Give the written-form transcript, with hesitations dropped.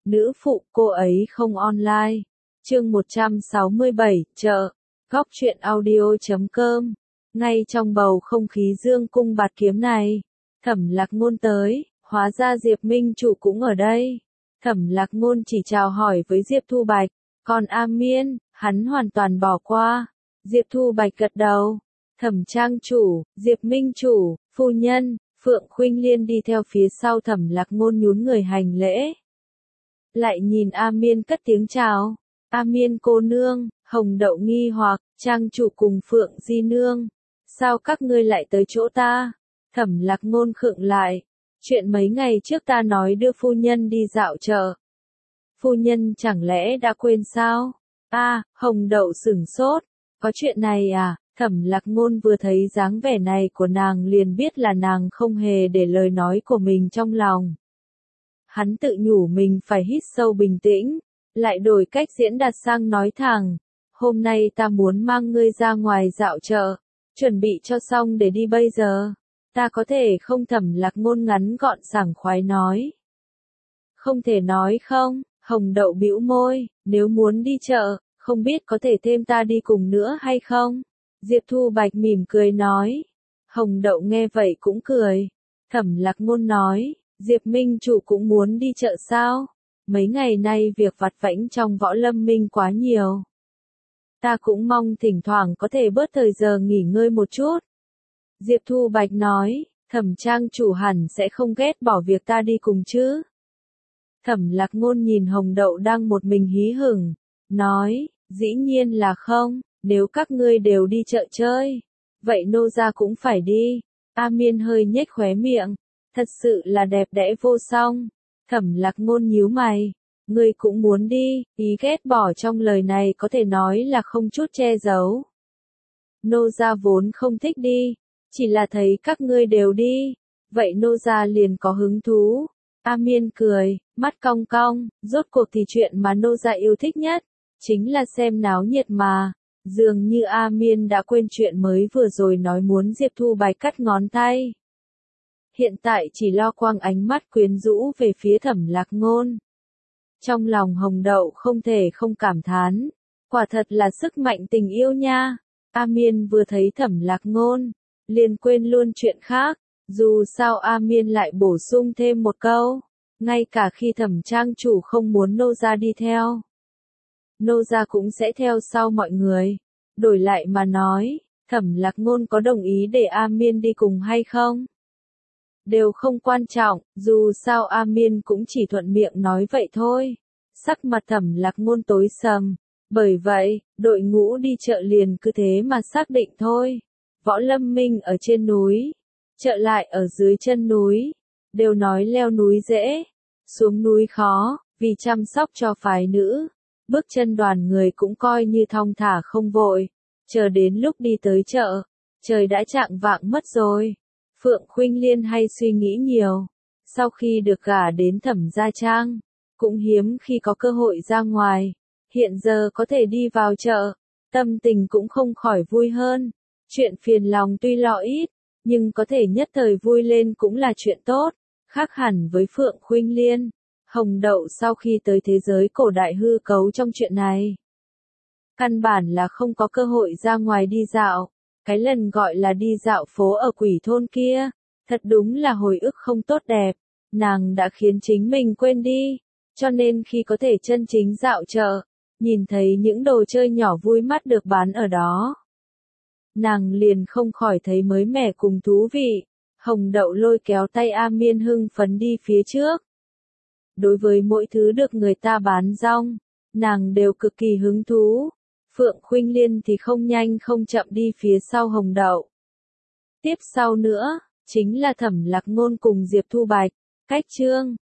Nữ phụ cô ấy không online. Chương 167, chợ. Góc truyện audio.com. Ngay trong bầu không khí dương cung bạt kiếm này, Thẩm Lạc Ngôn tới, hóa ra Diệp Minh Chủ cũng ở đây. Thẩm Lạc Ngôn chỉ chào hỏi với Diệp Thu Bạch, còn A Miên, hắn hoàn toàn bỏ qua. Diệp Thu Bạch gật đầu. Thẩm Trang Chủ, Diệp Minh Chủ, phu nhân, Phượng Khuynh Liên đi theo phía sau Thẩm Lạc Ngôn nhún người hành lễ. Lại nhìn A Miên cất tiếng chào. A Miên cô nương, Hồng Đậu nghi hoặc, Trang Chủ cùng Phượng Di nương. Sao các ngươi lại tới chỗ ta? Thẩm Lạc Ngôn khựng lại. Chuyện mấy ngày trước ta nói đưa phu nhân đi dạo chợ. Phu nhân chẳng lẽ đã quên sao? Hồng Đậu sửng sốt. Có chuyện này à? Thẩm Lạc Ngôn vừa thấy dáng vẻ này của nàng liền biết là nàng không hề để lời nói của mình trong lòng. Hắn tự nhủ mình phải hít sâu bình tĩnh, lại đổi cách diễn đạt sang nói thẳng. Hôm nay ta muốn mang ngươi ra ngoài dạo chợ, chuẩn bị cho xong để đi bây giờ. Ta có thể không? Thẩm Lạc Ngôn ngắn gọn sảng khoái nói. Không thể nói không? Hồng Đậu bĩu môi, nếu muốn đi chợ, không biết có thể thêm ta đi cùng nữa hay không? Diệp Thu Bạch mỉm cười nói. Hồng Đậu nghe vậy cũng cười. Thẩm Lạc Ngôn nói, Diệp Minh Chủ cũng muốn đi chợ sao? Mấy ngày nay việc vặt vãnh trong Võ Lâm Minh quá nhiều. Ta cũng mong thỉnh thoảng có thể bớt thời giờ nghỉ ngơi một chút. Diệp Thu Bạch nói, Thẩm Trang Chủ hẳn sẽ không ghét bỏ việc ta đi cùng chứ? Thẩm Lạc Ngôn nhìn Hồng Đậu đang một mình hí hửng, nói, dĩ nhiên là không, nếu các ngươi đều đi chợ chơi, vậy nô gia cũng phải đi. A Miên hơi nhếch khóe miệng, thật sự là đẹp đẽ vô song. Thẩm Lạc Ngôn nhíu mày, ngươi cũng muốn đi? Ý ghét bỏ trong lời này có thể nói là không chút che giấu. Nô gia vốn không thích đi, chỉ là thấy các ngươi đều đi, vậy nô gia liền có hứng thú. A Miên cười, mắt cong cong, rốt cuộc thì chuyện mà nô gia yêu thích nhất, chính là xem náo nhiệt mà. Dường như A Miên đã quên chuyện mới vừa rồi nói muốn Diệp Thu Bạch cắt ngón tay. Hiện tại chỉ lo quăng ánh mắt quyến rũ về phía Thẩm Lạc Ngôn. Trong lòng Hồng Đậu không thể không cảm thán, quả thật là sức mạnh tình yêu nha. A Miên vừa thấy Thẩm Lạc Ngôn, liền quên luôn chuyện khác. Dù sao A Miên lại bổ sung thêm một câu, ngay cả khi Thẩm Trang Chủ không muốn nô gia đi theo, nô gia cũng sẽ theo sau mọi người. Đổi lại mà nói, Thẩm Lạc Ngôn có đồng ý để A Miên đi cùng hay không? Đều không quan trọng, dù sao A Miên cũng chỉ thuận miệng nói vậy thôi. Sắc mặt Thẩm Lạc Ngôn tối sầm, bởi vậy, đội ngũ đi chợ liền cứ thế mà xác định thôi. Võ Lâm Minh ở trên núi, chợ lại ở dưới chân núi. Đều nói leo núi dễ, xuống núi khó, vì chăm sóc cho phái nữ. Bước chân đoàn người cũng coi như thong thả không vội. Chờ đến lúc đi tới chợ, trời đã chạng vạng mất rồi. Phượng Khuynh Liên hay suy nghĩ nhiều. Sau khi được gả đến Thẩm Gia Trang, cũng hiếm khi có cơ hội ra ngoài. Hiện giờ có thể đi vào chợ, tâm tình cũng không khỏi vui hơn. Chuyện phiền lòng tuy lo ít, nhưng có thể nhất thời vui lên cũng là chuyện tốt. Khác hẳn với Phượng Khuynh Liên, Hồng Đậu sau khi tới thế giới cổ đại hư cấu trong chuyện này, căn bản là không có cơ hội ra ngoài đi dạo. Cái lần gọi là đi dạo phố ở Quỷ Thôn kia, thật đúng là hồi ức không tốt đẹp. Nàng đã khiến chính mình quên đi, cho nên khi có thể chân chính dạo chợ, nhìn thấy những đồ chơi nhỏ vui mắt được bán ở đó, nàng liền không khỏi thấy mới mẻ cùng thú vị. Hồng Đậu lôi kéo tay A Miên hưng phấn đi phía trước. Đối với mỗi thứ được người ta bán rong, nàng đều cực kỳ hứng thú. Phượng Khuynh Liên thì không nhanh không chậm đi phía sau Hồng Đậu. Tiếp sau nữa, chính là Thẩm Lạc Ngôn cùng Diệp Thu Bạch. Cách chương